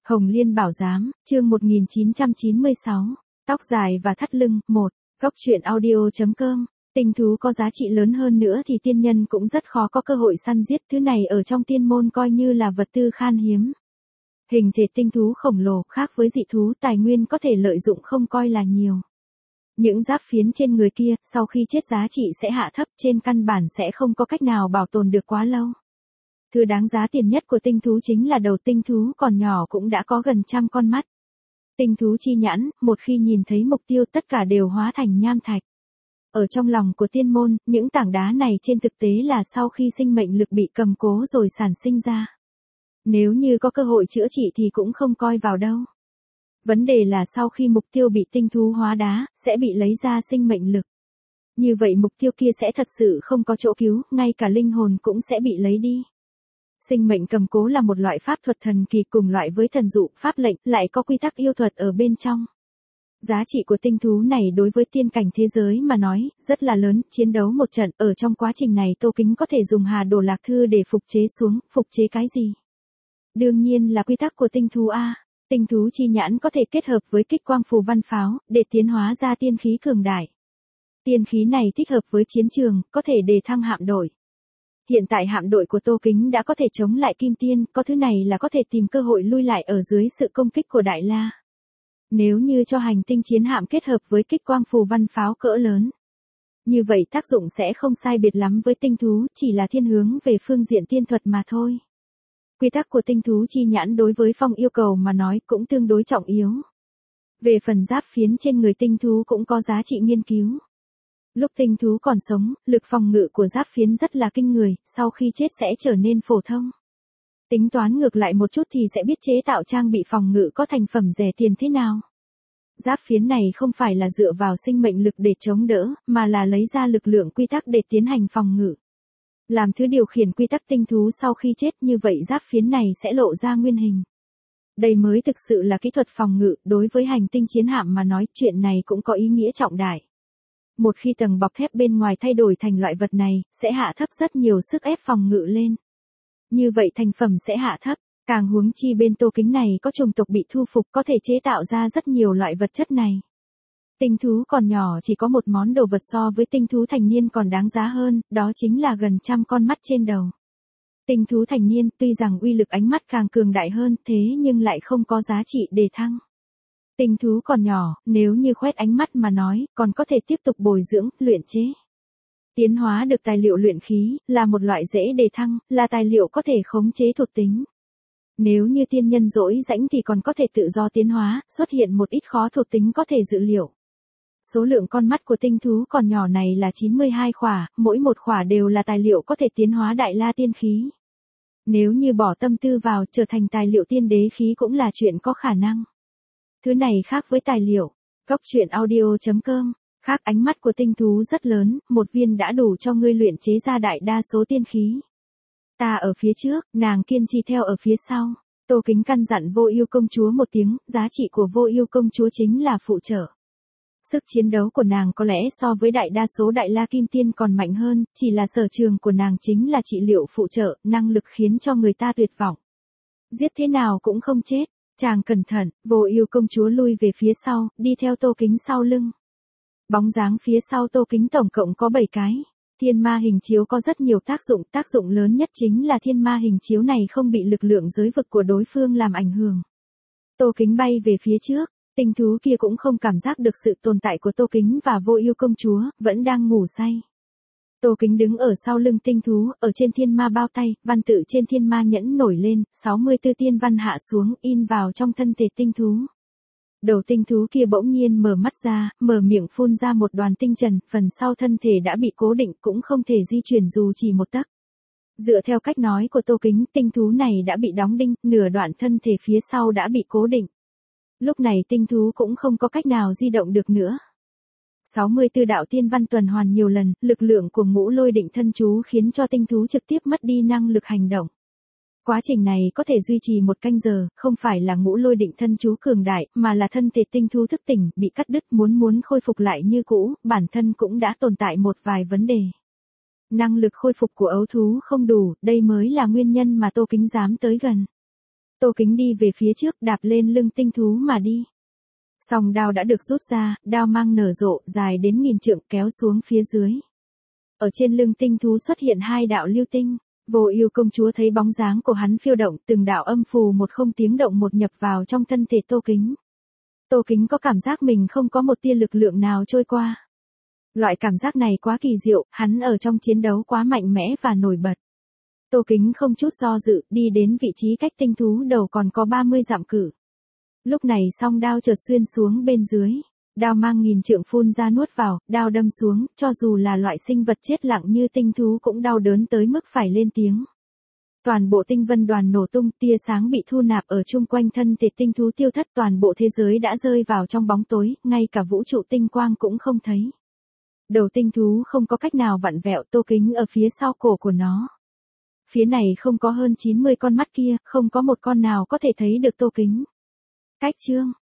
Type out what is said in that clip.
Hồng Liên Bảo Giám, chương 1996, tóc dài và thắt lưng, 1, góc truyện audio.com. Tinh thú có giá trị lớn hơn nữa thì tiên nhân cũng rất khó có cơ hội săn giết, thứ này ở trong tiên môn coi như là vật tư khan hiếm. Hình thể tinh thú khổng lồ khác với dị thú, tài nguyên có thể lợi dụng không coi là nhiều. Những giáp phiến trên người kia, sau khi chết giá trị sẽ hạ thấp, trên căn bản sẽ không có cách nào bảo tồn được quá lâu. Thứ đáng giá tiền nhất của tinh thú chính là đầu tinh thú còn nhỏ cũng đã có gần 100 con mắt. Tinh thú chi nhãn, một khi nhìn thấy mục tiêu tất cả đều hóa thành nham thạch. Ở trong lòng của tiên môn, những tảng đá này trên thực tế là sau khi sinh mệnh lực bị cầm cố rồi sản sinh ra. Nếu như có cơ hội chữa trị thì cũng không coi vào đâu. Vấn đề là sau khi mục tiêu bị tinh thú hóa đá, sẽ bị lấy ra sinh mệnh lực. Như vậy mục tiêu kia sẽ thật sự không có chỗ cứu, ngay cả linh hồn cũng sẽ bị lấy đi. Sinh mệnh cầm cố là một loại pháp thuật thần kỳ cùng loại với thần dụ, pháp lệnh, lại có quy tắc yêu thuật ở bên trong. Giá trị của tinh thú này đối với tiên cảnh thế giới mà nói, rất là lớn, chiến đấu một trận, ở trong quá trình này Tô Kính có thể dùng Hà Đồ Lạc Thư để phục chế xuống, phục chế cái gì? Đương nhiên là quy tắc của tinh thú A. Tinh thú chi nhãn có thể kết hợp với kích quang phù văn pháo, để tiến hóa ra tiên khí cường đại. Tiên khí này thích hợp với chiến trường, có thể đề thăng hạm đội. Hiện tại hạm đội của Tô Kính đã có thể chống lại Kim Tiên, có thứ này là có thể tìm cơ hội lui lại ở dưới sự công kích của Đại La. Nếu như cho hành tinh chiến hạm kết hợp với kích quang phù văn pháo cỡ lớn, như vậy tác dụng sẽ không sai biệt lắm với tinh thú, chỉ là thiên hướng về phương diện tiên thuật mà thôi. Quy tắc của tinh thú chi nhãn đối với phong yêu cầu mà nói cũng tương đối trọng yếu. Về phần giáp phiến trên người tinh thú cũng có giá trị nghiên cứu. Lúc tinh thú còn sống, lực phòng ngự của giáp phiến rất là kinh người, sau khi chết sẽ trở nên phổ thông. Tính toán ngược lại một chút thì sẽ biết chế tạo trang bị phòng ngự có thành phẩm rẻ tiền thế nào. Giáp phiến này không phải là dựa vào sinh mệnh lực để chống đỡ, mà là lấy ra lực lượng quy tắc để tiến hành phòng ngự. Làm thứ điều khiển quy tắc tinh thú sau khi chết, như vậy giáp phiến này sẽ lộ ra nguyên hình. Đây mới thực sự là kỹ thuật phòng ngự, đối với hành tinh chiến hạm mà nói chuyện này cũng có ý nghĩa trọng đại. Một khi tầng bọc thép bên ngoài thay đổi thành loại vật này, sẽ hạ thấp rất nhiều sức ép phòng ngự lên. Như vậy thành phẩm sẽ hạ thấp, càng huống chi bên Tô Kính này có chủng tộc bị thu phục có thể chế tạo ra rất nhiều loại vật chất này. Tinh thú còn nhỏ chỉ có một món đồ vật so với tinh thú thành niên còn đáng giá hơn, đó chính là gần 100 con mắt trên đầu. Tinh thú thành niên tuy rằng uy lực ánh mắt càng cường đại hơn thế nhưng lại không có giá trị đề thăng. Tinh thú còn nhỏ, nếu như khoét ánh mắt mà nói, còn có thể tiếp tục bồi dưỡng, luyện chế. Tiến hóa được tài liệu luyện khí, là một loại dễ đề thăng, là tài liệu có thể khống chế thuộc tính. Nếu như tiên nhân dỗi rãnh thì còn có thể tự do tiến hóa, xuất hiện một ít khó thuộc tính có thể dự liệu. Số lượng con mắt của tinh thú còn nhỏ này là 92 khỏa, mỗi một khỏa đều là tài liệu có thể tiến hóa Đại La tiên khí. Nếu như bỏ tâm tư vào trở thành tài liệu tiên đế khí cũng là chuyện có khả năng. Thứ này khác với tài liệu. Góc truyện audio.com. Khác ánh mắt của tinh thú rất lớn, một viên đã đủ cho ngươi luyện chế ra đại đa số tiên khí. Ta ở phía trước, nàng kiên trì theo ở phía sau. Tô Kính căn dặn Vô Ưu công chúa một tiếng, giá trị của Vô Ưu công chúa chính là phụ trợ. Sức chiến đấu của nàng có lẽ so với đại đa số Đại La Kim Tiên còn mạnh hơn, chỉ là sở trường của nàng chính là trị liệu phụ trợ, năng lực khiến cho người ta tuyệt vọng. Giết thế nào cũng không chết. Chàng cẩn thận, Vô Ưu công chúa lui về phía sau, đi theo Tô Kính sau lưng. Bóng dáng phía sau Tô Kính tổng cộng có 7 cái. Thiên ma hình chiếu có rất nhiều tác dụng lớn nhất chính là thiên ma hình chiếu này không bị lực lượng giới vực của đối phương làm ảnh hưởng. Tô Kính bay về phía trước, tinh thú kia cũng không cảm giác được sự tồn tại của Tô Kính và Vô Ưu công chúa, vẫn đang ngủ say. Tô Kính đứng ở sau lưng tinh thú, ở trên thiên ma bao tay, văn tự trên thiên ma nhẫn nổi lên, 64 tiên văn hạ xuống, in vào trong thân thể tinh thú. Đầu tinh thú kia bỗng nhiên mở mắt ra, mở miệng phun ra một đoàn tinh trần, phần sau thân thể đã bị cố định cũng không thể di chuyển dù chỉ một tấc. Dựa theo cách nói của Tô Kính, tinh thú này đã bị đóng đinh, nửa đoạn thân thể phía sau đã bị cố định. Lúc này tinh thú cũng không có cách nào di động được nữa. 64 đạo tiên văn tuần hoàn nhiều lần, lực lượng của Ngũ Lôi Định thân chú khiến cho tinh thú trực tiếp mất đi năng lực hành động. Quá trình này có thể duy trì 1 canh giờ, không phải là Ngũ Lôi Định thân chú cường đại, mà là thân thể tinh thú thức tỉnh, bị cắt đứt muốn khôi phục lại như cũ, bản thân cũng đã tồn tại một vài vấn đề. Năng lực khôi phục của ấu thú không đủ, đây mới là nguyên nhân mà Tô Kính dám tới gần. Tô Kính đi về phía trước đạp lên lưng tinh thú mà đi. Song đao đã được rút ra, đao mang nở rộ, dài đến 1000 trượng kéo xuống phía dưới. Ở trên lưng tinh thú xuất hiện 2 đạo lưu tinh. Vô Ưu công chúa thấy bóng dáng của hắn phiêu động, từng đạo âm phù một không tiếng động một nhập vào trong thân thể Tô Kính. Tô Kính có cảm giác mình không có một tia lực lượng nào trôi qua. Loại cảm giác này quá kỳ diệu, hắn ở trong chiến đấu quá mạnh mẽ và nổi bật. Tô Kính không chút do dự, đi đến vị trí cách tinh thú đầu còn có 30 dặm cự. Lúc này song đao chợt xuyên xuống bên dưới. Đao mang 1000 trượng phun ra nuốt vào, đao đâm xuống, cho dù là loại sinh vật chết lặng như tinh thú cũng đau đớn tới mức phải lên tiếng. Toàn bộ tinh vân đoàn nổ tung, tia sáng bị thu nạp ở chung quanh thân thể tinh thú tiêu thất, toàn bộ thế giới đã rơi vào trong bóng tối, ngay cả vũ trụ tinh quang cũng không thấy. Đầu tinh thú không có cách nào vặn vẹo, Tô Kính ở phía sau cổ của nó. Phía này không có hơn 90 con mắt kia, không có một con nào có thể thấy được Tô Kính. Cách chương